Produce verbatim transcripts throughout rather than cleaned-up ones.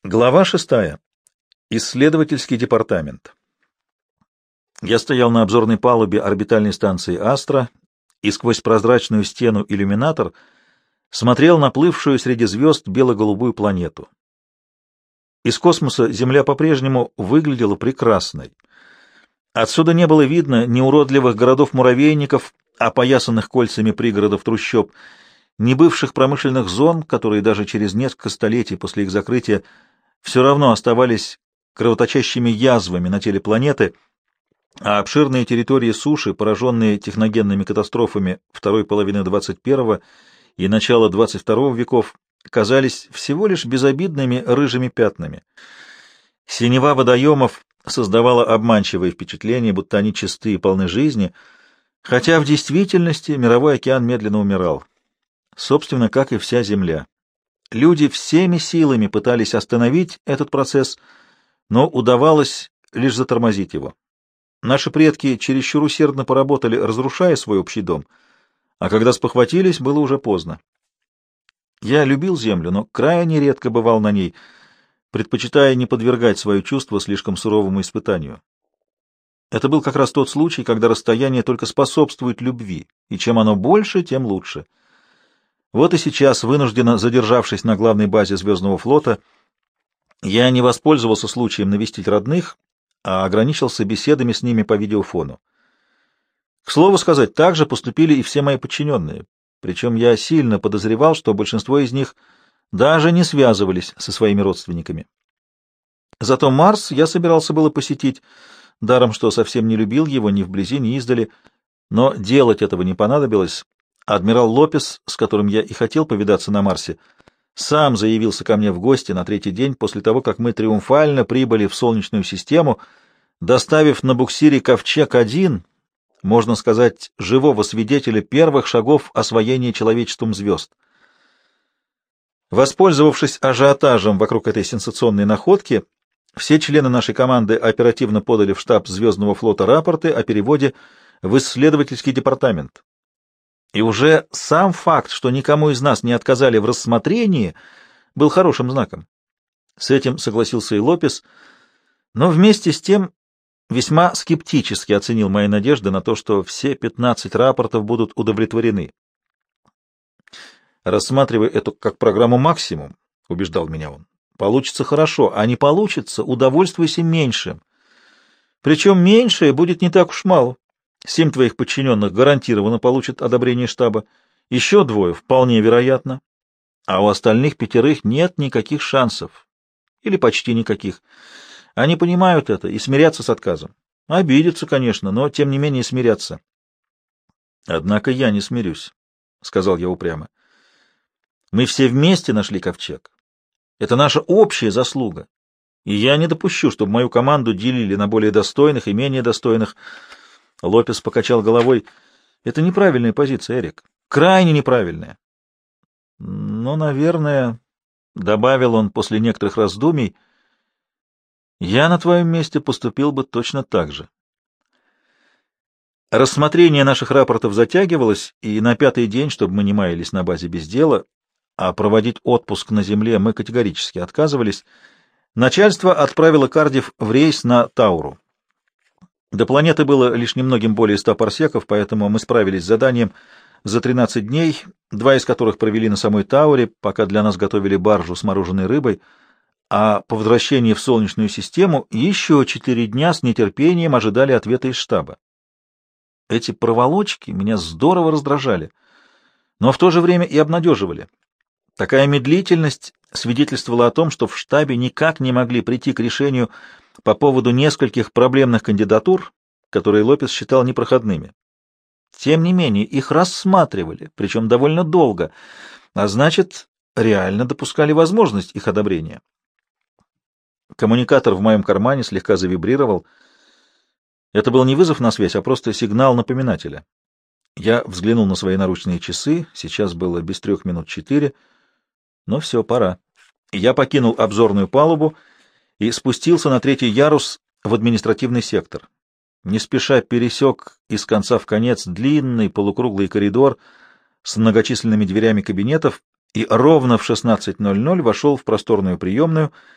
Глава шестая. Исследовательский департамент. Я стоял на обзорной палубе орбитальной станции «Астра» и сквозь прозрачную стену иллюминатор смотрел на плывшую среди звезд бело-голубую планету. Из космоса Земля по-прежнему выглядела прекрасной. Отсюда не было видно ни уродливых городов-муравейников, опоясанных кольцами пригородов трущоб, ни бывших промышленных зон, которые даже через несколько столетий после их закрытия все равно оставались кровоточащими язвами на теле планеты, а обширные территории суши, пораженные техногенными катастрофами второй половины двадцать первого и начала двадцать второго веков, казались всего лишь безобидными рыжими пятнами. Синева водоемов создавала обманчивое впечатление, будто они чисты и полны жизни, хотя в действительности мировой океан медленно умирал. Собственно, как и вся Земля. Люди всеми силами пытались остановить этот процесс, но удавалось лишь затормозить его. Наши предки чересчур усердно поработали, разрушая свой общий дом, а когда спохватились, было уже поздно. Я любил Землю, но крайне редко бывал на ней, предпочитая не подвергать свое чувство слишком суровому испытанию. Это был как раз тот случай, когда расстояние только способствует любви, и чем оно больше, тем лучше. Вот и сейчас, вынужденно задержавшись на главной базе Звездного флота, я не воспользовался случаем навестить родных, а ограничился беседами с ними по видеофону. К слову сказать, так же поступили и все мои подчиненные, причем я сильно подозревал, что большинство из них даже не связывались со своими родственниками. Зато Марс я собирался было посетить, даром что совсем не любил его ни вблизи, ни издали, но делать этого не понадобилось. Адмирал Лопес, с которым я и хотел повидаться на Марсе, сам заявился ко мне в гости на третий день после того, как мы триумфально прибыли в Солнечную систему, доставив на буксире «Ковчег-один», можно сказать, живого свидетеля первых шагов освоения человечеством звезд. Воспользовавшись ажиотажем вокруг этой сенсационной находки, все члены нашей команды оперативно подали в штаб Звездного флота рапорты о переводе в исследовательский департамент. И уже сам факт, что никому из нас не отказали в рассмотрении, был хорошим знаком. С этим согласился и Лопес, но вместе с тем весьма скептически оценил мои надежды на то, что все пятнадцать рапортов будут удовлетворены. «Рассматривай это как программу «Максимум», — убеждал меня он. «Получится хорошо, а не получится, удовольствуйся меньшим. Причем меньшее будет не так уж мало. Семь твоих подчиненных гарантированно получат одобрение штаба, еще двое вполне вероятно, а у остальных пятерых нет никаких шансов, или почти никаких. Они понимают это и смирятся с отказом. Обидятся, конечно, но тем не менее смирятся». «Однако я не смирюсь», — сказал я упрямо. «Мы все вместе нашли ковчег. Это наша общая заслуга, и я не допущу, чтобы мою команду делили на более достойных и менее достойных». Лопес покачал головой. «Это неправильная позиция, Эрик. Крайне неправильная». «Но, наверное, — добавил он после некоторых раздумий, — я на твоем месте поступил бы точно так же». Рассмотрение наших рапортов затягивалось, и на пятый день, чтобы мы не маялись на базе без дела, а проводить отпуск на Земле мы категорически отказывались, начальство отправило Кардифф в рейс на Тауру. До планеты было лишь немногим более ста парсеков, поэтому мы справились с заданием за тринадцать дней, два из которых провели на самой Тауре, пока для нас готовили баржу с мороженой рыбой, а по возвращении в Солнечную систему еще четыре дня с нетерпением ожидали ответа из штаба. Эти проволочки меня здорово раздражали, но в то же время и обнадеживали. Такая медлительность свидетельствовала о том, что в штабе никак не могли прийти к решению по поводу нескольких проблемных кандидатур, которые Лопес считал непроходными. Тем не менее, их рассматривали, причем довольно долго, а значит, реально допускали возможность их одобрения. Коммуникатор в моем кармане слегка завибрировал. Это был не вызов на связь, а просто сигнал напоминателя. Я взглянул на свои наручные часы, сейчас было без трех минут четыре, но все, пора. Я покинул обзорную палубу и спустился на третий ярус в административный сектор. Не спеша пересек из конца в конец длинный полукруглый коридор с многочисленными дверями кабинетов и ровно в шестнадцать ноль ноль вошел в просторную приемную,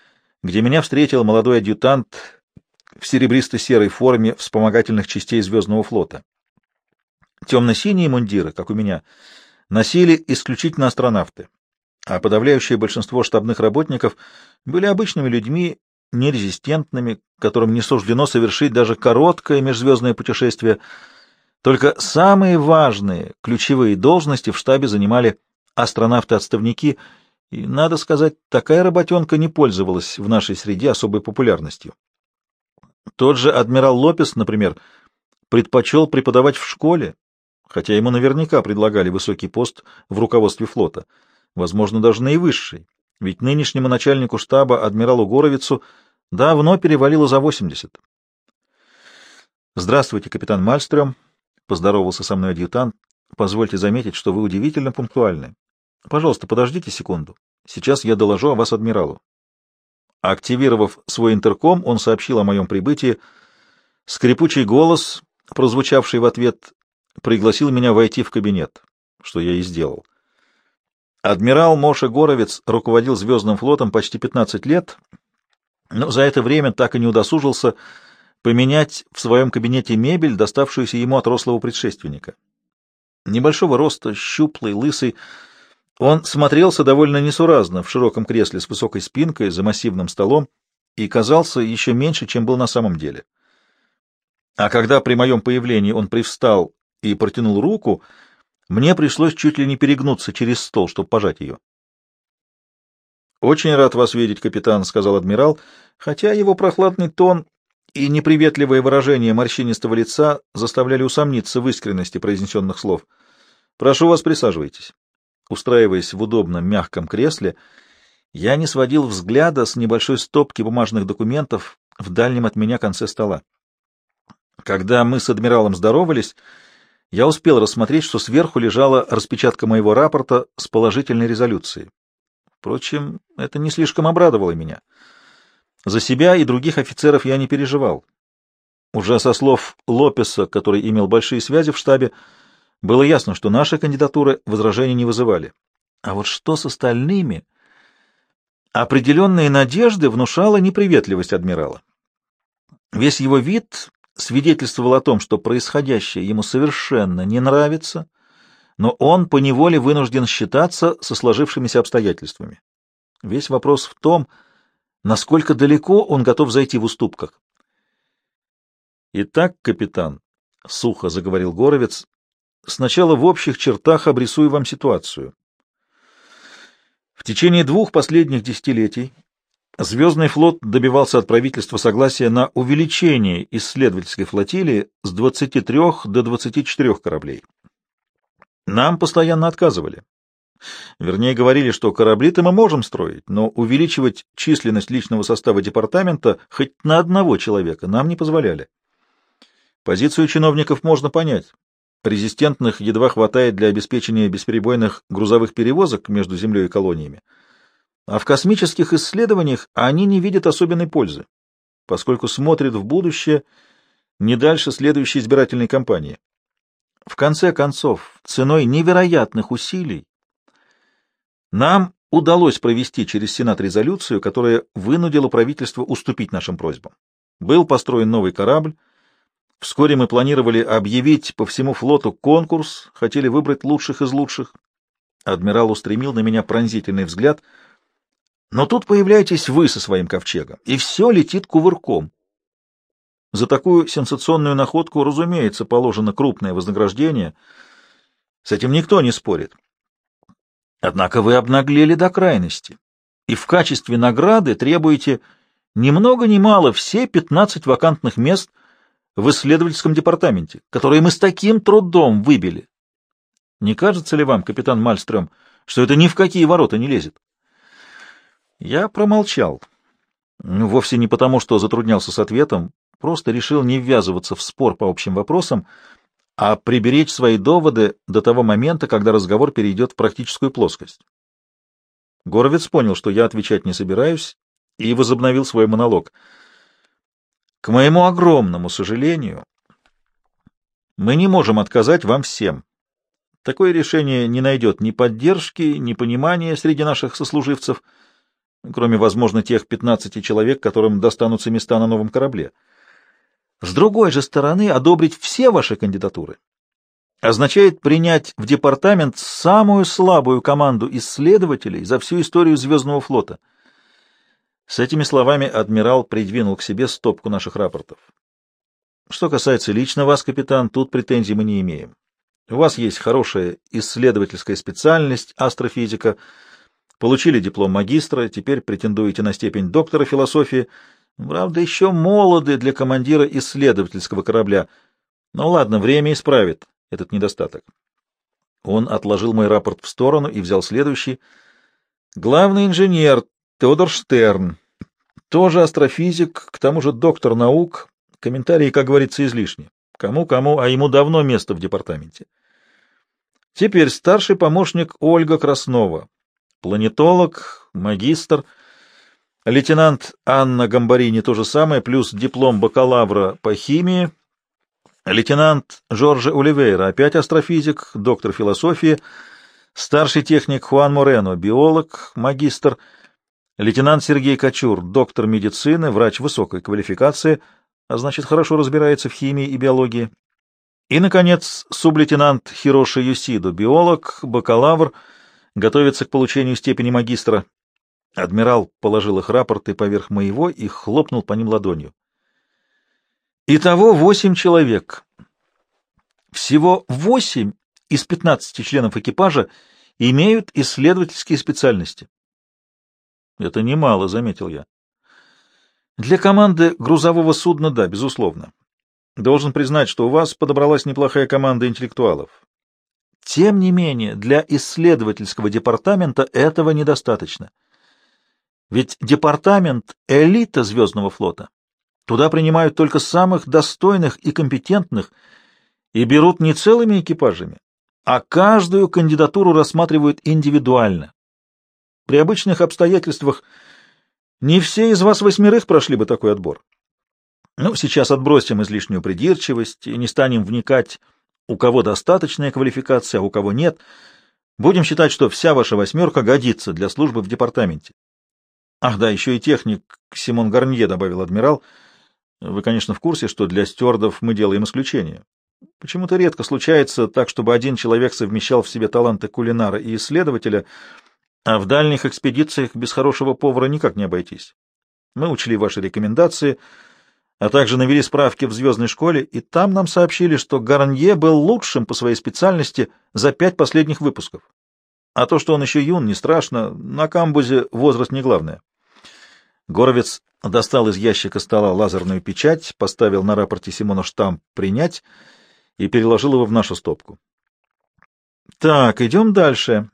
где меня встретил молодой адъютант в серебристо-серой форме вспомогательных частей Звездного флота. Темно-синие мундиры, как у меня, носили исключительно астронавты, а подавляющее большинство штабных работников были обычными людьми, нерезистентными, которым не суждено совершить даже короткое межзвездное путешествие. Только самые важные, ключевые должности в штабе занимали астронавты-отставники, и, надо сказать, такая работенка не пользовалась в нашей среде особой популярностью. Тот же адмирал Лопес, например, предпочел преподавать в школе, хотя ему наверняка предлагали высокий пост в руководстве флота, возможно, даже наивысший, ведь нынешнему начальнику штаба, адмиралу Горовицу, давно перевалило за восемьдесят. «Здравствуйте, капитан Мальстрём», — поздоровался со мной адъютант. «Позвольте заметить, что вы удивительно пунктуальны. Пожалуйста, подождите секунду. Сейчас я доложу о вас адмиралу». Активировав свой интерком, он сообщил о моем прибытии. Скрипучий голос, прозвучавший в ответ, пригласил меня войти в кабинет, что я и сделал. Адмирал Моше Горовец руководил Звездным флотом почти пятнадцать лет, но за это время так и не удосужился поменять в своем кабинете мебель, доставшуюся ему от рослого предшественника. Небольшого роста, щуплый, лысый, он смотрелся довольно несуразно в широком кресле с высокой спинкой за массивным столом и казался еще меньше, чем был на самом деле. А когда при моем появлении он привстал и протянул руку, мне пришлось чуть ли не перегнуться через стол, чтобы пожать ее. «Очень рад вас видеть, капитан», — сказал адмирал, хотя его прохладный тон и неприветливое выражение морщинистого лица заставляли усомниться в искренности произнесенных слов. «Прошу вас, присаживайтесь». Устраиваясь в удобном мягком кресле, я не сводил взгляда с небольшой стопки бумажных документов в дальнем от меня конце стола. Когда мы с адмиралом здоровались, я успел рассмотреть, что сверху лежала распечатка моего рапорта с положительной резолюцией. Впрочем, это не слишком обрадовало меня. За себя и других офицеров я не переживал. Уже со слов Лопеса, который имел большие связи в штабе, было ясно, что наши кандидатуры возражений не вызывали. А вот что с остальными? Определенные надежды внушала неприветливость адмирала. Весь его вид свидетельствовал о том, что происходящее ему совершенно не нравится, но он поневоле вынужден считаться со сложившимися обстоятельствами. Весь вопрос в том, насколько далеко он готов зайти в уступках. «Итак, капитан», — сухо заговорил Горовец, — «сначала в общих чертах обрисую вам ситуацию. В течение двух последних десятилетий Звездный флот добивался от правительства согласия на увеличение исследовательской флотилии с двадцати трёх до двадцати четырёх кораблей. Нам постоянно отказывали. Вернее, говорили, что корабли-то мы можем строить, но увеличивать численность личного состава департамента хоть на одного человека нам не позволяли. Позицию чиновников можно понять. Резистентных едва хватает для обеспечения бесперебойных грузовых перевозок между Землей и колониями. А в космических исследованиях они не видят особенной пользы, поскольку смотрят в будущее не дальше следующей избирательной кампании. В конце концов, ценой невероятных усилий нам удалось провести через Сенат резолюцию, которая вынудила правительство уступить нашим просьбам. Был построен новый корабль. Вскоре мы планировали объявить по всему флоту конкурс, хотели выбрать лучших из лучших. Адмирал устремил на меня пронзительный взгляд. Но тут появляетесь вы со своим ковчегом, и все летит кувырком. За такую сенсационную находку, разумеется, положено крупное вознаграждение. С этим никто не спорит. Однако вы обнаглели до крайности, и в качестве награды требуете ни много ни мало все пятнадцать вакантных мест в исследовательском департаменте, которые мы с таким трудом выбили. Не кажется ли вам, капитан Мальстрём, что это ни в какие ворота не лезет? Я промолчал. Ну, вовсе не потому, что затруднялся с ответом, просто решил не ввязываться в спор по общим вопросам, а приберечь свои доводы до того момента, когда разговор перейдет в практическую плоскость. Горовец понял, что я отвечать не собираюсь, и возобновил свой монолог. К моему огромному сожалению, мы не можем отказать вам всем. Такое решение не найдет ни поддержки, ни понимания среди наших сослуживцев. кроме, возможно, тех пятнадцати человек, которым достанутся места на новом корабле. С другой же стороны, одобрить все ваши кандидатуры означает принять в департамент самую слабую команду исследователей за всю историю Звездного флота. С этими словами адмирал придвинул к себе стопку наших рапортов. Что касается лично вас, капитан, тут претензий мы не имеем. У вас есть хорошая исследовательская специальность, астрофизика, получили диплом магистра, теперь претендуете на степень доктора философии, правда, еще молоды для командира исследовательского корабля. Ну ладно, время исправит этот недостаток. Он отложил мой рапорт в сторону и взял следующий. Главный инженер Теодор Штерн, тоже астрофизик, к тому же доктор наук. Комментарии, как говорится, излишни. Кому-кому, а ему давно место в департаменте. Теперь старший помощник Ольга Краснова, планетолог, магистр, лейтенант Анна Гамбарини то же самое, плюс диплом бакалавра по химии, лейтенант Жорже Оливейра, опять астрофизик, доктор философии, старший техник Хуан Морено, биолог, магистр, лейтенант Сергей Кочур, доктор медицины, врач высокой квалификации, а значит, хорошо разбирается в химии и биологии. И, наконец, сублейтенант Хироши Юсидо, биолог, бакалавр, готовится к получению степени магистра. Адмирал положил их рапорты поверх моего и хлопнул по ним ладонью. Итого восемь человек. Всего восемь из пятнадцати членов экипажа имеют исследовательские специальности. Это немало, заметил я. Для команды грузового судна, да, безусловно. Должен признать, что у вас подобралась неплохая команда интеллектуалов. Тем не менее, для исследовательского департамента этого недостаточно. Ведь департамент — элита Звездного флота. Туда принимают только самых достойных и компетентных и берут не целыми экипажами, а каждую кандидатуру рассматривают индивидуально. При обычных обстоятельствах не все из вас восьмерых прошли бы такой отбор. Ну, сейчас отбросим излишнюю придирчивость и не станем вникать, у кого достаточная квалификация, а у кого нет. Будем считать, что вся ваша восьмерка годится для службы в департаменте. Ах да, еще и техник Симон Гарнье, добавил адмирал. Вы, конечно, в курсе, что для стюардов мы делаем исключение. Почему-то редко случается так, чтобы один человек совмещал в себе таланты кулинара и исследователя, а в дальних экспедициях без хорошего повара никак не обойтись. Мы учли ваши рекомендации, а также навели справки в звездной школе, и там нам сообщили, что Гарнье был лучшим по своей специальности за пять последних выпусков. А то, что он еще юн, не страшно, на камбузе возраст не главное. Горовец достал из ящика стола лазерную печать, поставил на рапорте Симона штамп «Принять» и переложил его в нашу стопку. Так, идем дальше.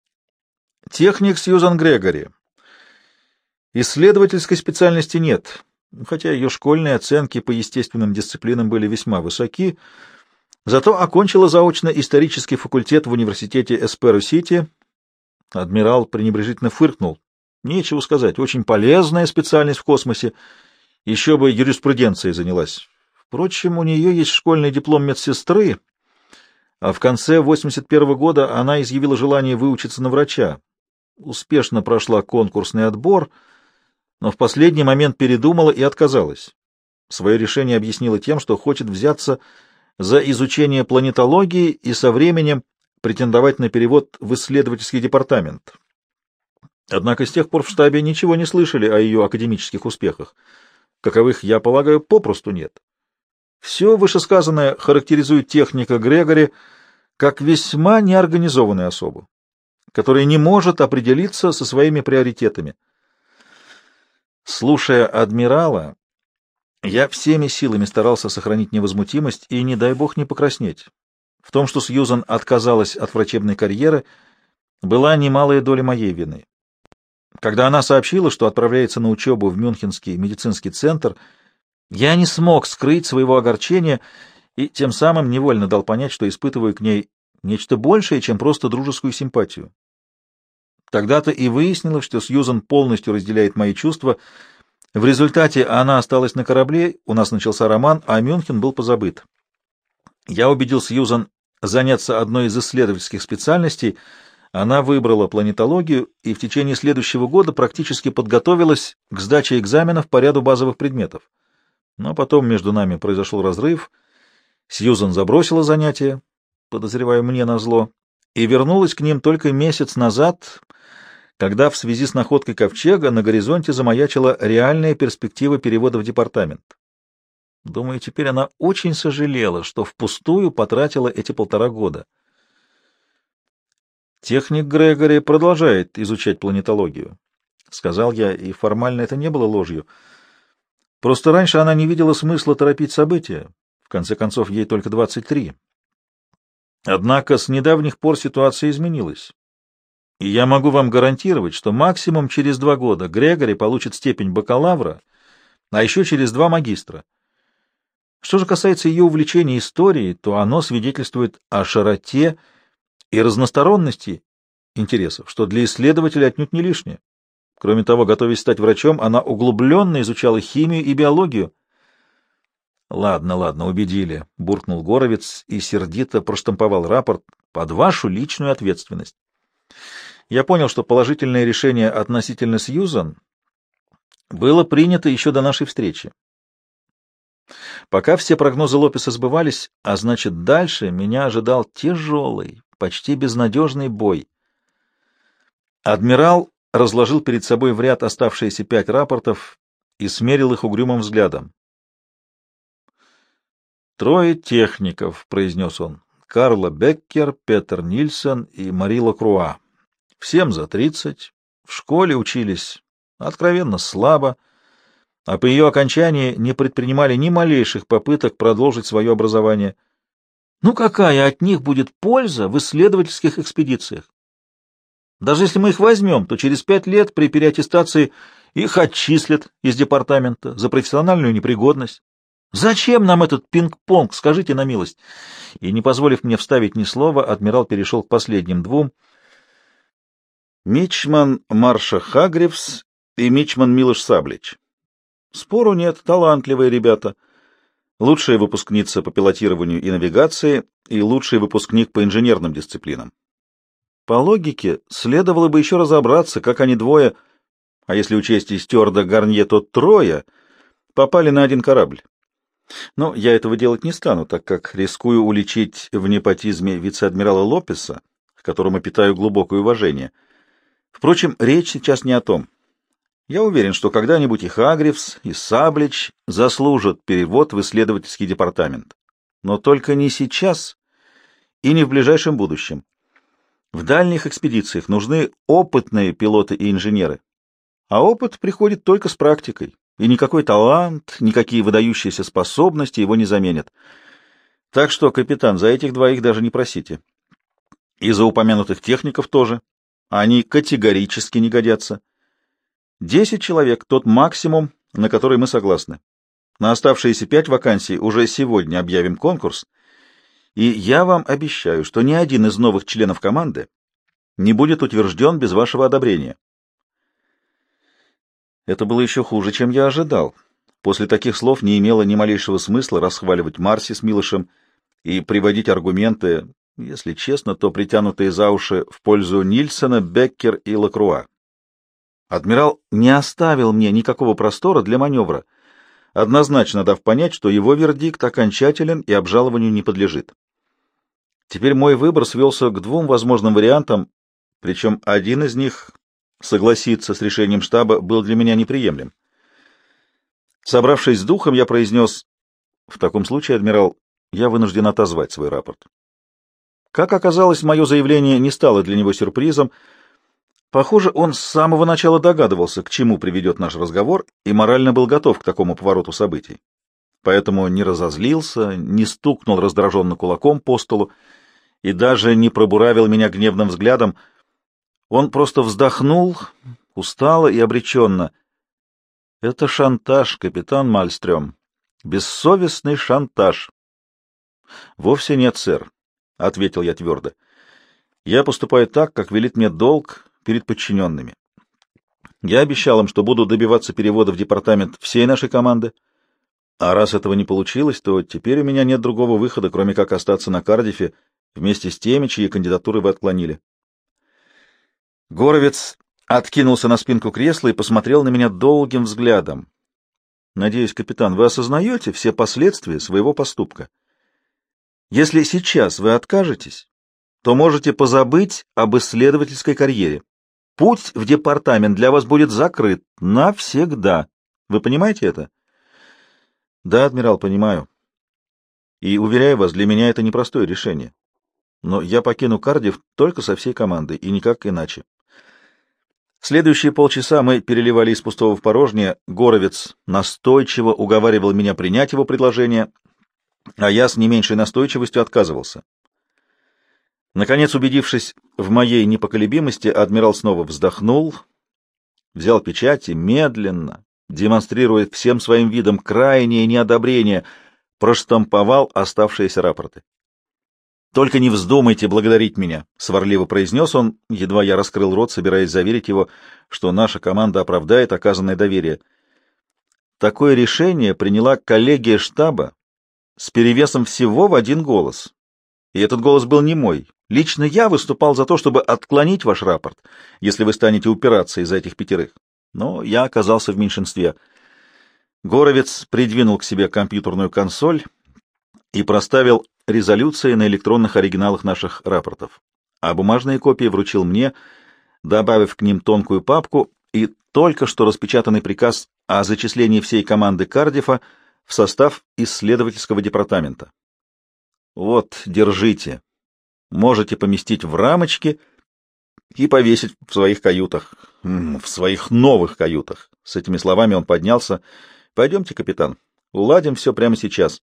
Техник Сьюзан Грегори. Исследовательской специальности нет, хотя ее школьные оценки по естественным дисциплинам были весьма высоки, зато окончила заочно исторический факультет в университете Эсперо-Сити. Адмирал пренебрежительно фыркнул. Нечего сказать, очень полезная специальность в космосе, еще бы юриспруденцией занялась. Впрочем, у нее есть школьный диплом медсестры, а в конце восемьдесят первого года она изъявила желание выучиться на врача. Успешно прошла конкурсный отбор, но в последний момент передумала и отказалась. Свое решение объяснила тем, что хочет взяться за изучение планетологии и со временем претендовать на перевод в исследовательский департамент. Однако с тех пор в штабе ничего не слышали о ее академических успехах. Каковых, я полагаю, попросту нет. Все вышесказанное характеризует техника Грегори как весьма неорганизованную особу, которая не может определиться со своими приоритетами. Слушая адмирала, я всеми силами старался сохранить невозмутимость и, не дай бог, не покраснеть. В том, что Сьюзан отказалась от врачебной карьеры, была немалая доля моей вины. Когда она сообщила, что отправляется на учебу в Мюнхенский медицинский центр, я не смог скрыть своего огорчения и тем самым невольно дал понять, что испытываю к ней нечто большее, чем просто дружескую симпатию. Тогда-то и выяснилось, что Сьюзан полностью разделяет мои чувства. В результате она осталась на корабле, у нас начался роман, а Мюнхен был позабыт. Я убедил Сьюзан заняться одной из исследовательских специальностей, Она выбрала планетологию и в течение следующего года практически подготовилась к сдаче экзаменов по ряду базовых предметов. Но потом между нами произошел разрыв, Сьюзан забросила занятия, подозреваю, мне назло, и вернулась к ним только месяц назад, когда в связи с находкой ковчега на горизонте замаячила реальная перспектива перевода в департамент. Думаю, теперь она очень сожалела, что впустую потратила эти полтора года. Техник Грегори продолжает изучать планетологию, — сказал я, и формально это не было ложью. Просто раньше она не видела смысла торопить события. В конце концов, ей только двадцать три. Однако с недавних пор ситуация изменилась. И я могу вам гарантировать, что максимум через два года Грегори получит степень бакалавра, а еще через два магистра. Что же касается ее увлечения историей, то оно свидетельствует о широте и разносторонности интересов, что для исследователя отнюдь не лишнее. Кроме того, готовясь стать врачом, она углубленно изучала химию и биологию. — Ладно, ладно, убедили, — буркнул Горовец и сердито проштамповал рапорт под вашу личную ответственность. Я понял, что положительное решение относительно Сьюзан было принято еще до нашей встречи. Пока все прогнозы Лопеса сбывались, а значит, дальше меня ожидал тяжелый, почти безнадежный бой. Адмирал разложил перед собой в ряд оставшиеся пять рапортов и смерил их угрюмым взглядом. «Трое техников», — произнес он, — «Карла Беккер, Петер Нильсон и Мари Лакруа. Всем за тридцать, в школе учились откровенно слабо, а по ее окончании не предпринимали ни малейших попыток продолжить свое образование. Ну какая от них будет польза в исследовательских экспедициях? Даже если мы их возьмем, то через пять лет при переаттестации их отчислят из департамента за профессиональную непригодность. Зачем нам этот пинг-понг, скажите на милость?» И, не позволив мне вставить ни слова, адмирал перешел к последним двум. Мичман Марша Хагривс и Мичман Милош Саблич. Спору нет, талантливые ребята. Лучшая выпускница по пилотированию и навигации и лучший выпускник по инженерным дисциплинам. По логике, следовало бы еще разобраться, как они двое, а если учесть и стюарда Гарнье, то трое, попали на один корабль. Но я этого делать не стану, так как рискую уличить в непотизме вице-адмирала Лопеса, к которому питаю глубокое уважение. Впрочем, речь сейчас не о том. Я уверен, что когда-нибудь и Хагривс, и Саблич заслужат перевод в исследовательский департамент. Но только не сейчас и не в ближайшем будущем. В дальних экспедициях нужны опытные пилоты и инженеры. А опыт приходит только с практикой, и никакой талант, никакие выдающиеся способности его не заменят. Так что, капитан, за этих двоих даже не просите. И за упомянутых техников тоже. Они категорически не годятся. Десять человек — тот максимум, на который мы согласны. На оставшиеся пять вакансий уже сегодня объявим конкурс, и я вам обещаю, что ни один из новых членов команды не будет утвержден без вашего одобрения. Это было еще хуже, чем я ожидал. После таких слов не имело ни малейшего смысла расхваливать Марси с Милошем и приводить аргументы, если честно, то притянутые за уши в пользу Нильсона, Беккер и Лакруа. Адмирал не оставил мне никакого простора для маневра, однозначно дав понять, что его вердикт окончателен и обжалованию не подлежит. Теперь мой выбор свелся к двум возможным вариантам, причем один из них, согласиться с решением штаба, был для меня неприемлем. Собравшись с духом, я произнес: «В таком случае, адмирал, я вынужден отозвать свой рапорт». Как оказалось, мое заявление не стало для него сюрпризом. Похоже, он с самого начала догадывался, к чему приведет наш разговор, и морально был готов к такому повороту событий. Поэтому не разозлился, не стукнул раздраженно кулаком по столу и даже не пробуравил меня гневным взглядом. Он просто вздохнул, устало и обреченно. — Это шантаж, капитан Мальстрём. Бессовестный шантаж. — Вовсе нет, сэр, — ответил я твердо. — Я поступаю так, как велит мне долг перед подчиненными. Я обещал им, что буду добиваться перевода в департамент всей нашей команды, а раз этого не получилось, то теперь у меня нет другого выхода, кроме как остаться на Кардифе вместе с теми, чьи кандидатуры вы отклонили. Горовец откинулся на спинку кресла и посмотрел на меня долгим взглядом. Надеюсь, капитан, вы осознаете все последствия своего поступка. Если сейчас вы откажетесь, то можете позабыть об исследовательской карьере. Путь в департамент для вас будет закрыт навсегда. Вы понимаете это? Да, адмирал, понимаю. И, уверяю вас, для меня это непростое решение. Но я покину Кардифф только со всей командой, и никак иначе. Следующие полчаса мы переливали из пустого в порожнее. Горовец настойчиво уговаривал меня принять его предложение, а я с не меньшей настойчивостью отказывался. Наконец, убедившись в моей непоколебимости, адмирал снова вздохнул, взял печать и медленно, демонстрируя всем своим видом крайнее неодобрение, проштамповал оставшиеся рапорты. «Только не вздумайте благодарить меня», — сварливо произнес он, едва я раскрыл рот, собираясь заверить его, что наша команда оправдает оказанное доверие. Такое решение приняла коллегия штаба с перевесом всего в один голос. И этот голос был не мой. Лично я выступал за то, чтобы отклонить ваш рапорт, если вы станете упираться из-за этих пятерых. Но я оказался в меньшинстве. Горовец придвинул к себе компьютерную консоль и проставил резолюции на электронных оригиналах наших рапортов, а бумажные копии вручил мне, добавив к ним тонкую папку и только что распечатанный приказ о зачислении всей команды Кардиффа в состав исследовательского департамента. Вот, держите. Можете поместить в рамочки и повесить в своих каютах, в своих новых каютах. С этими словами он поднялся. Пойдемте, капитан, уладим все прямо сейчас.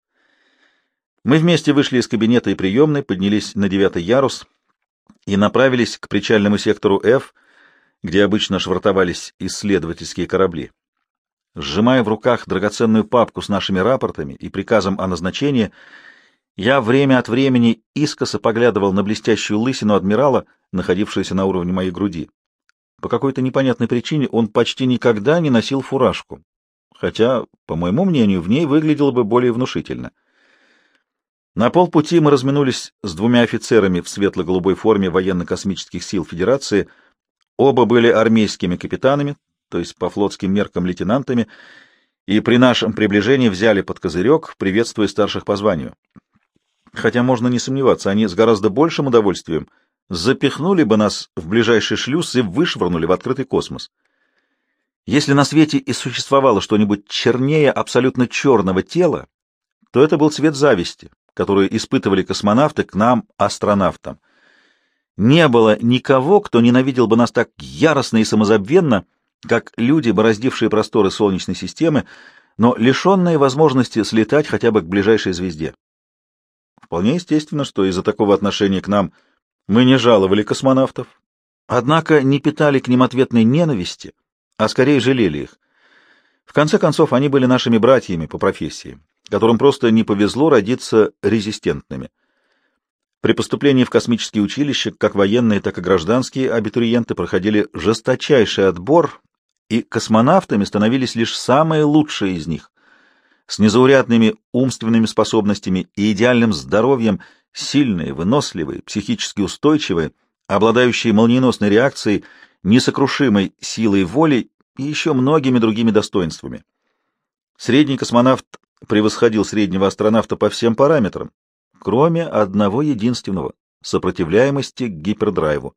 Мы вместе вышли из кабинета и приемной, поднялись на девятый ярус и направились к причальному сектору F, где обычно швартовались исследовательские корабли. Сжимая в руках драгоценную папку с нашими рапортами и приказом о назначении, я время от времени искоса поглядывал на блестящую лысину адмирала, находившуюся на уровне моей груди. По какой-то непонятной причине он почти никогда не носил фуражку, хотя, по моему мнению, в ней выглядело бы более внушительно. На полпути мы разминулись с двумя офицерами в светло-голубой форме военно-космических сил Федерации. Оба были армейскими капитанами, то есть по флотским меркам лейтенантами, и при нашем приближении взяли под козырек, приветствуя старших по званию. Хотя можно не сомневаться, они с гораздо большим удовольствием запихнули бы нас в ближайший шлюз и вышвырнули в открытый космос. Если на свете и существовало что-нибудь чернее абсолютно черного тела, то это был цвет зависти, которую испытывали космонавты к нам, астронавтам. Не было никого, кто ненавидел бы нас так яростно и самозабвенно, как люди, бороздившие просторы Солнечной системы, но лишенные возможности слетать хотя бы к ближайшей звезде. Вполне естественно, что из-за такого отношения к нам мы не жаловали космонавтов, однако не питали к ним ответной ненависти, а скорее жалели их. В конце концов, они были нашими братьями по профессии, которым просто не повезло родиться резистентными. При поступлении в космические училища как военные, так и гражданские абитуриенты проходили жесточайший отбор, и космонавтами становились лишь самые лучшие из них, с незаурядными умственными способностями и идеальным здоровьем, сильные, выносливые, психически устойчивые, обладающие молниеносной реакцией, несокрушимой силой воли и еще многими другими достоинствами. Средний космонавт превосходил среднего астронавта по всем параметрам, кроме одного единственного — сопротивляемости к гипердрайву.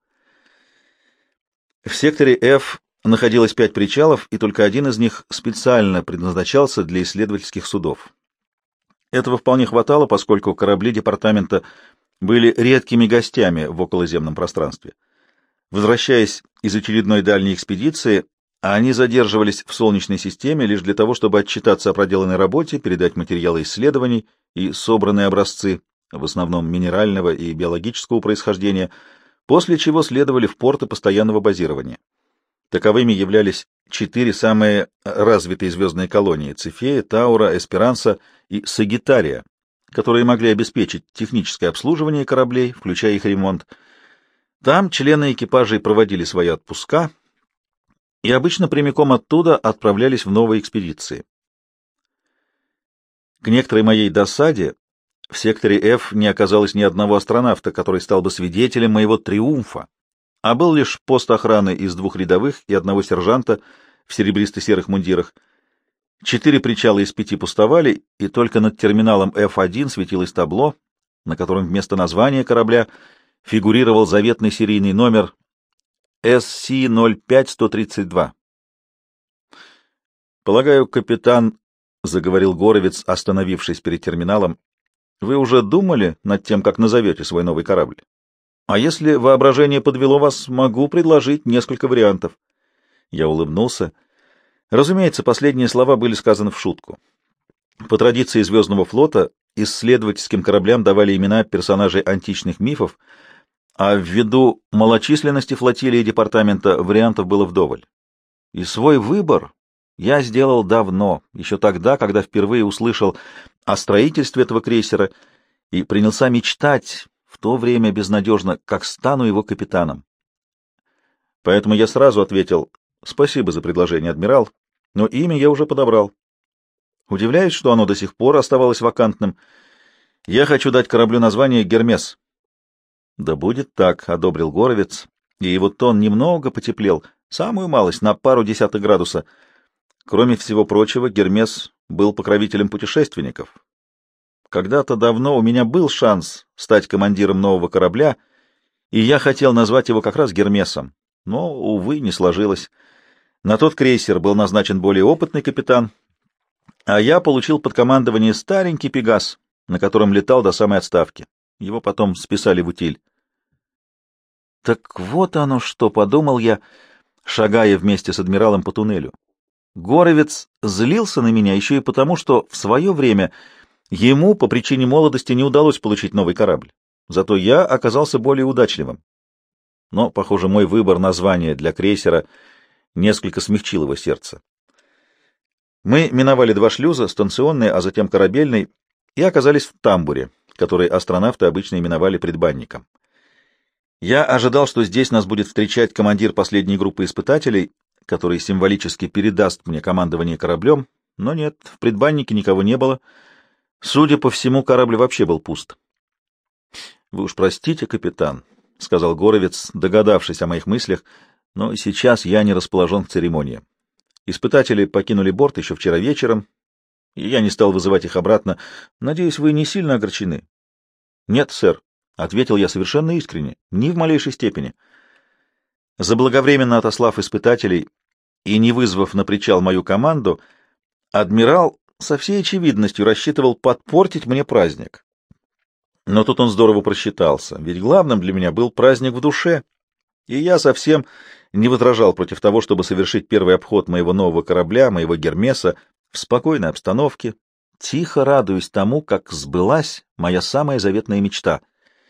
В секторе F находилось пять причалов, и только один из них специально предназначался для исследовательских судов. Этого вполне хватало, поскольку корабли департамента были редкими гостями в околоземном пространстве. Возвращаясь из очередной дальней экспедиции, они задерживались в Солнечной системе лишь для того, чтобы отчитаться о проделанной работе, передать материалы исследований и собранные образцы, в основном минерального и биологического происхождения, после чего следовали в порты постоянного базирования. Таковыми являлись четыре самые развитые звездные колонии — Цефея, Таура, Эсперанса и Сагитария, которые могли обеспечить техническое обслуживание кораблей, включая их ремонт. Там члены экипажей проводили свои отпуска и обычно прямиком оттуда отправлялись в новые экспедиции. К некоторой моей досаде в секторе F не оказалось ни одного астронавта, который стал бы свидетелем моего триумфа. а был лишь пост охраны из двух рядовых и одного сержанта в серебристо-серых мундирах. Четыре причала из пяти пустовали, и только над терминалом эф один светилось табло, на котором вместо названия корабля фигурировал заветный серийный номер эс си ноль пять сто тридцать два. «Полагаю, капитан, — заговорил Горовец, остановившись перед терминалом, — вы уже думали над тем, как назовете свой новый корабль? А если воображение подвело вас, могу предложить несколько вариантов». Я улыбнулся. Разумеется, последние слова были сказаны в шутку. По традиции Звездного флота исследовательским кораблям давали имена персонажей античных мифов, а ввиду малочисленности флотилии департамента вариантов было вдоволь. И свой выбор я сделал давно, еще тогда, когда впервые услышал о строительстве этого крейсера и принялся мечтать, в то время безнадежно, как стану его капитаном. Поэтому я сразу ответил: «Спасибо за предложение, адмирал, но имя я уже подобрал. Удивляюсь, что оно до сих пор оставалось вакантным. Я хочу дать кораблю название «Гермес». «Да будет так», — одобрил Горовец, и его тон немного потеплел, самую малость, на пару десятых градуса. Кроме всего прочего, Гермес был покровителем путешественников. Когда-то давно у меня был шанс стать командиром нового корабля, и я хотел назвать его как раз Гермесом, но, увы, не сложилось. На тот крейсер был назначен более опытный капитан, а я получил под командование старенький «Пегас», на котором летал до самой отставки. Его потом списали в утиль. Так вот оно что, — подумал я, шагая вместе с адмиралом по туннелю. Горовец злился на меня еще и потому, что в свое время ему по причине молодости не удалось получить новый корабль. Зато я оказался более удачливым. Но, похоже, мой выбор названия для крейсера несколько смягчил его сердце. Мы миновали два шлюза, станционный, а затем корабельный, и оказались в тамбуре, который астронавты обычно именовали предбанником. Я ожидал, что здесь нас будет встречать командир последней группы испытателей, который символически передаст мне командование кораблем, но нет, в предбаннике никого не было. Судя по всему, корабль вообще был пуст. — Вы уж простите, капитан, — сказал Горовец, догадавшись о моих мыслях, — но сейчас я не расположен к церемонии. Испытатели покинули борт еще вчера вечером, и я не стал вызывать их обратно. Надеюсь, вы не сильно огорчены? — Нет, сэр, — ответил я совершенно искренне, — ни в малейшей степени. Заблаговременно отослав испытателей и не вызвав на причал мою команду, адмирал со всей очевидностью рассчитывал подпортить мне праздник. Но тут он здорово просчитался, ведь главным для меня был праздник в душе, и я совсем не возражал против того, чтобы совершить первый обход моего нового корабля, моего Гермеса, в спокойной обстановке, тихо радуясь тому, как сбылась моя самая заветная мечта.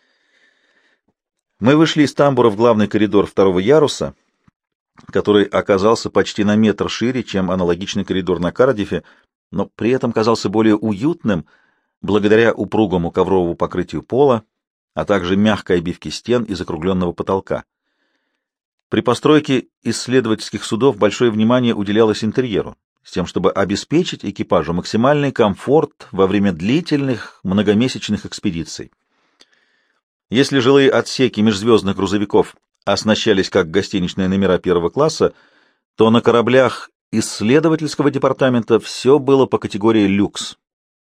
Мы вышли из тамбура в главный коридор второго яруса, который оказался почти на метр шире, чем аналогичный коридор на Кардифе, но при этом казался более уютным благодаря упругому ковровому покрытию пола, а также мягкой обивке стен и закругленного потолка. При постройке исследовательских судов большое внимание уделялось интерьеру, с тем, чтобы обеспечить экипажу максимальный комфорт во время длительных многомесячных экспедиций. Если жилые отсеки межзвездных грузовиков оснащались как гостиничные номера первого класса, то на кораблях исследовательского департамента все было по категории люкс.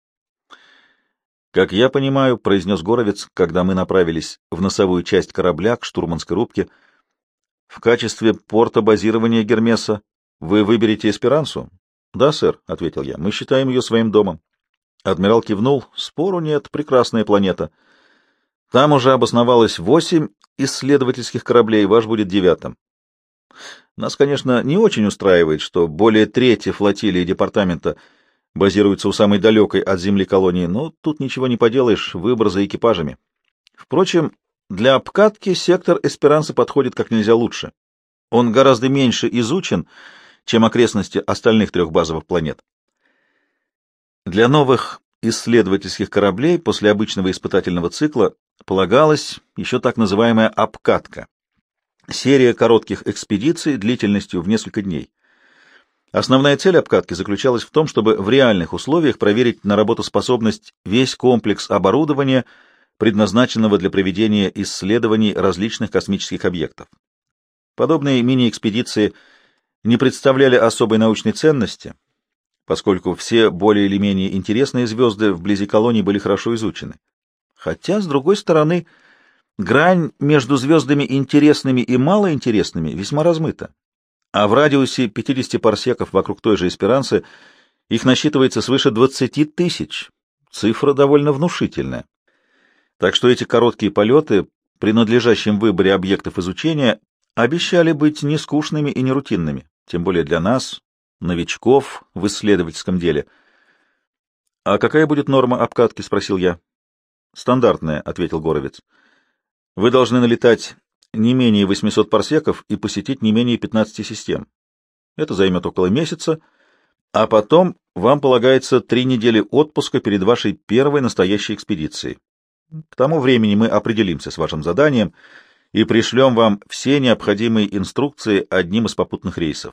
«Как я понимаю, — произнес Горовец, когда мы направились в носовую часть корабля к штурманской рубке, — в качестве порта базирования Гермеса вы выберете Эсперансу?» «Да, сэр, — ответил я, — мы считаем ее своим домом». Адмирал кивнул. «Спору нет, прекрасная планета. Там уже обосновалось восемь исследовательских кораблей, ваш будет девятым. Нас, конечно, не очень устраивает, что более трети флотилии департамента базируется у самой далекой от Земли колонии, но тут ничего не поделаешь, выбор за экипажами. Впрочем, для обкатки сектор Эсперанса подходит как нельзя лучше. Он гораздо меньше изучен, чем окрестности остальных трех базовых планет. Для новых исследовательских кораблей после обычного испытательного цикла полагалась еще так называемая обкатка. Серия коротких экспедиций длительностью в несколько дней. Основная цель обкатки заключалась в том, чтобы в реальных условиях проверить на работоспособность весь комплекс оборудования, предназначенного для проведения исследований различных космических объектов. Подобные мини-экспедиции не представляли особой научной ценности, поскольку все более или менее интересные звезды вблизи колоний были хорошо изучены. Хотя, с другой стороны, грань между звездами интересными и малоинтересными весьма размыта, а в радиусе пятидесяти парсеков вокруг той же Эсперанцы их насчитывается свыше двадцати тысяч. Цифра довольно внушительная. Так что эти короткие полеты при надлежащем выборе объектов изучения обещали быть не скучными и не рутинными, тем более для нас, новичков в исследовательском деле. — А какая будет норма обкатки? — спросил я. — Стандартная, — ответил Горовец. — Вы должны налетать не менее восьмисот парсеков и посетить не менее пятнадцати систем. Это займет около месяца, а потом вам полагается три недели отпуска перед вашей первой настоящей экспедицией. К тому времени мы определимся с вашим заданием и пришлем вам все необходимые инструкции одним из попутных рейсов.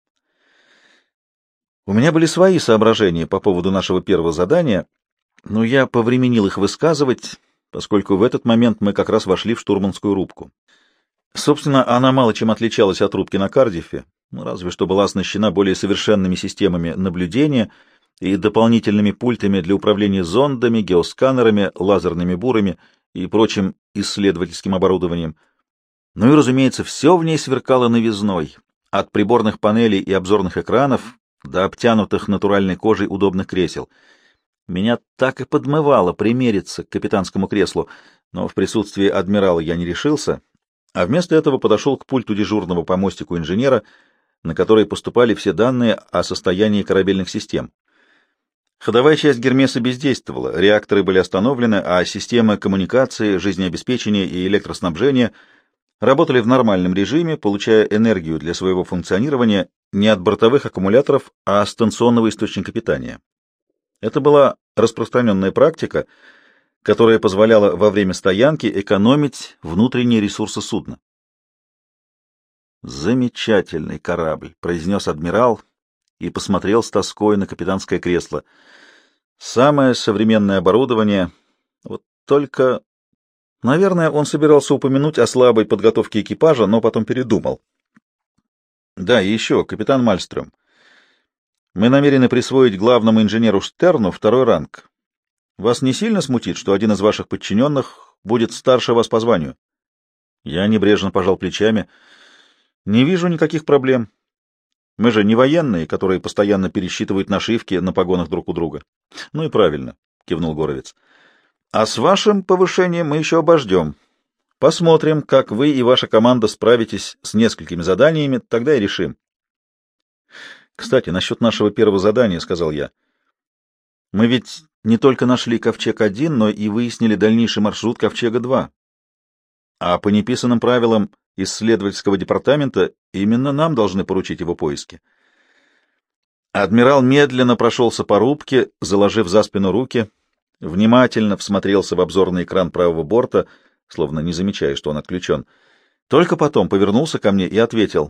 У меня были свои соображения по поводу нашего первого задания, но я повременил их высказывать, поскольку в этот момент мы как раз вошли в штурманскую рубку. Собственно, она мало чем отличалась от рубки на Кардиффе, разве что была оснащена более совершенными системами наблюдения и дополнительными пультами для управления зондами, геосканерами, лазерными бурами и прочим исследовательским оборудованием. Ну и, разумеется, все в ней сверкало новизной, от приборных панелей и обзорных экранов до обтянутых натуральной кожей удобных кресел. Меня так и подмывало примериться к капитанскому креслу, но в присутствии адмирала я не решился, а вместо этого подошел к пульту дежурного по мостику инженера, на который поступали все данные о состоянии корабельных систем. Ходовая часть Гермеса бездействовала, реакторы были остановлены, а системы коммуникации, жизнеобеспечения и электроснабжения работали в нормальном режиме, получая энергию для своего функционирования не от бортовых аккумуляторов, а от станционного источника питания. Это была распространенная практика, которая позволяла во время стоянки экономить внутренние ресурсы судна. «Замечательный корабль», — произнес адмирал и посмотрел с тоской на капитанское кресло. «Самое современное оборудование. Вот только...» Наверное, он собирался упомянуть о слабой подготовке экипажа, но потом передумал. «Да, и еще, капитан Мальстрём. Мы намерены присвоить главному инженеру Штерну второй ранг. Вас не сильно смутит, что один из ваших подчиненных будет старше вас по званию?» Я небрежно пожал плечами. «Не вижу никаких проблем. Мы же не военные, которые постоянно пересчитывают нашивки на погонах друг у друга». «Ну и правильно», — кивнул Горовец. «А с вашим повышением мы еще обождем. Посмотрим, как вы и ваша команда справитесь с несколькими заданиями, тогда и решим». «Кстати, насчет нашего первого задания», — сказал я. «Мы ведь не только нашли Ковчег один, но и выяснили дальнейший маршрут Ковчега два. А по неписанным правилам исследовательского департамента именно нам должны поручить его поиски». Адмирал медленно прошелся по рубке, заложив за спину руки, внимательно всмотрелся в обзорный экран правого борта, словно не замечая, что он отключен. Только потом повернулся ко мне и ответил: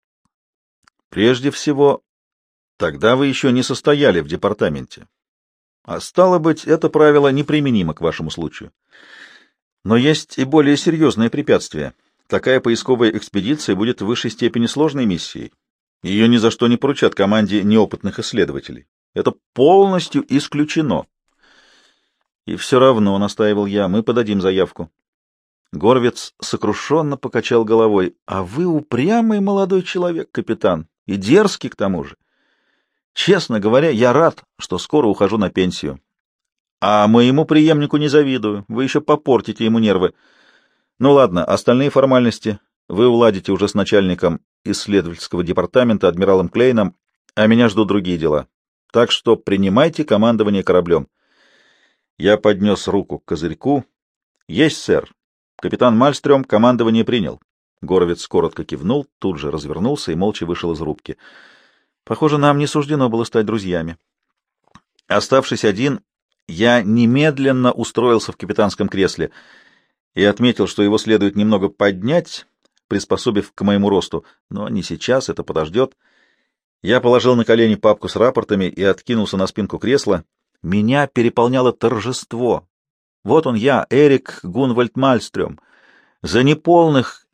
«Прежде всего, тогда вы еще не состояли в департаменте. А стало быть, это правило неприменимо к вашему случаю. Но есть и более серьезные препятствия. Такая поисковая экспедиция будет в высшей степени сложной миссией. Ее ни за что не поручат команде неопытных исследователей. Это полностью исключено». «И все равно, — настаивал я, — мы подадим заявку». Горовец сокрушенно покачал головой. «А вы упрямый молодой человек, капитан, и дерзкий к тому же. Честно говоря, я рад, что скоро ухожу на пенсию. А моему преемнику не завидую, вы еще попортите ему нервы. Ну ладно, остальные формальности вы уладите уже с начальником исследовательского департамента, адмиралом Клейном, а меня ждут другие дела. Так что принимайте командование кораблем». Я поднес руку к козырьку. «Есть, сэр. Капитан Мальстрём командование принял». Горовец коротко кивнул, тут же развернулся и молча вышел из рубки. Похоже, нам не суждено было стать друзьями. Оставшись один, я немедленно устроился в капитанском кресле и отметил, что его следует немного поднять, приспособив к моему росту, но не сейчас, это подождет. Я положил на колени папку с рапортами и откинулся на спинку кресла. Меня переполняло торжество. Вот он я, Эрик Гунвальд Мальстрём. За неполных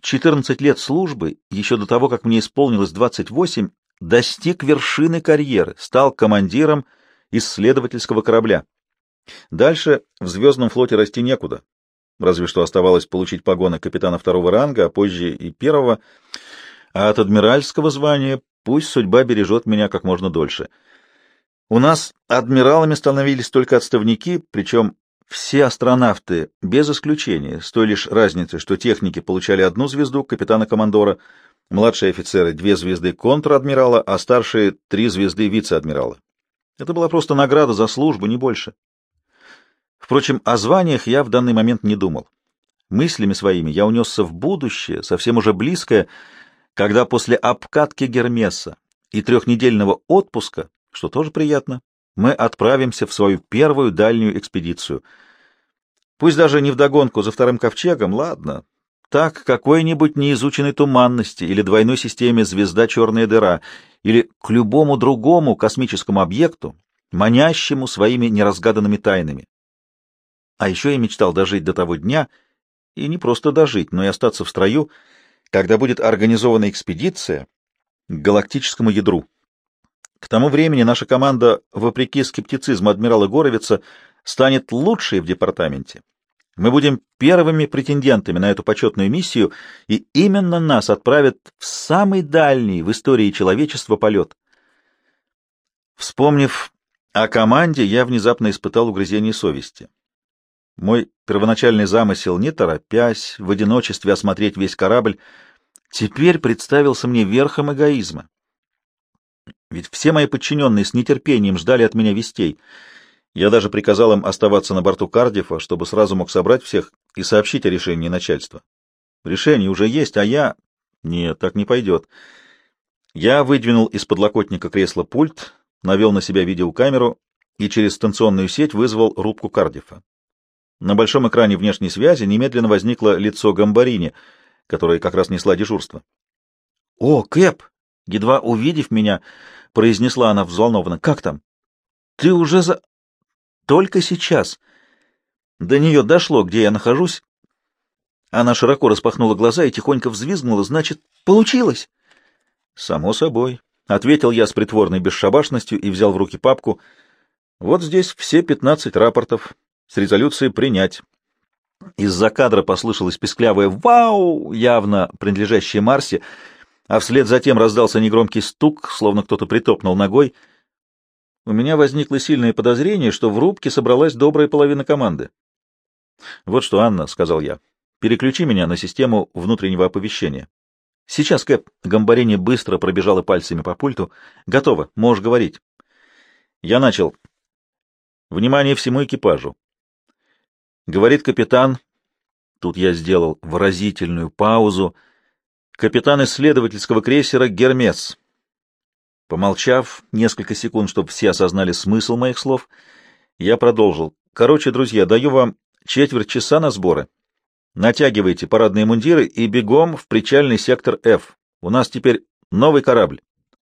четырнадцать лет службы, еще до того, как мне исполнилось двадцать восемь, достиг вершины карьеры, стал командиром исследовательского корабля. Дальше в звездном флоте расти некуда. Разве что оставалось получить погоны капитана второго ранга, а позже и первого. А от адмиральского звания пусть судьба бережет меня как можно дольше. У нас адмиралами становились только отставники, причем все астронавты, без исключения, с той лишь разницей, что техники получали одну звезду капитана-командора, младшие офицеры — две звезды контр-адмирала, а старшие — три звезды вице-адмирала. Это была просто награда за службу, не больше. Впрочем, о званиях я в данный момент не думал. Мыслями своими я унесся в будущее, совсем уже близкое, когда после обкатки Гермеса и трехнедельного отпуска, что тоже приятно, мы отправимся в свою первую дальнюю экспедицию. Пусть даже не вдогонку за вторым ковчегом, ладно, так какой-нибудь неизученной туманности или двойной системе звезда-черная дыра, или к любому другому космическому объекту, манящему своими неразгаданными тайнами. А еще я мечтал дожить до того дня, и не просто дожить, но и остаться в строю, когда будет организована экспедиция к галактическому ядру. К тому времени наша команда, вопреки скептицизму адмирала Горовица, станет лучшей в департаменте. Мы будем первыми претендентами на эту почетную миссию, и именно нас отправят в самый дальний в истории человечества полет. Вспомнив о команде, я внезапно испытал угрызение совести. Мой первоначальный замысел, не торопясь, в одиночестве осмотреть весь корабль, теперь представился мне верхом эгоизма. Ведь все мои подчиненные с нетерпением ждали от меня вестей. Я даже приказал им оставаться на борту Кардифа, чтобы сразу мог собрать всех и сообщить о решении начальства. Решение уже есть, а я... Нет, так не пойдет. Я выдвинул из подлокотника кресла пульт, навел на себя видеокамеру и через станционную сеть вызвал рубку Кардифа. На большом экране внешней связи немедленно возникло лицо Гамбарини, которая как раз несла дежурство. — О, Кэп! — едва увидев меня, произнесла она взволнованно. — Как там? — Ты уже за... Только сейчас. До нее дошло, где я нахожусь. Она широко распахнула глаза и тихонько взвизгнула. — Значит, получилось? — Само собой, — ответил я с притворной бесшабашностью и взял в руки папку. — Вот здесь все пятнадцать рапортов. С резолюцией принять. Из-за кадра послышалось песклявое «Вау!», явно принадлежащее Марсе, а вслед затем раздался негромкий стук, словно кто-то притопнул ногой. У меня возникло сильное подозрение, что в рубке собралась добрая половина команды. «Вот что, Анна», — сказал я, — «переключи меня на систему внутреннего оповещения». «Сейчас, Кэп», — Гамбарини быстро пробежала пальцами по пульту. «Готово, можешь говорить». Я начал. «Внимание всему экипажу. Говорит капитан, тут я сделал выразительную паузу, капитан исследовательского крейсера «Гермес». Помолчав несколько секунд, чтобы все осознали смысл моих слов, я продолжил. Короче, друзья, даю вам четверть часа на сборы. Натягивайте парадные мундиры и бегом в причальный сектор F. У нас теперь новый корабль.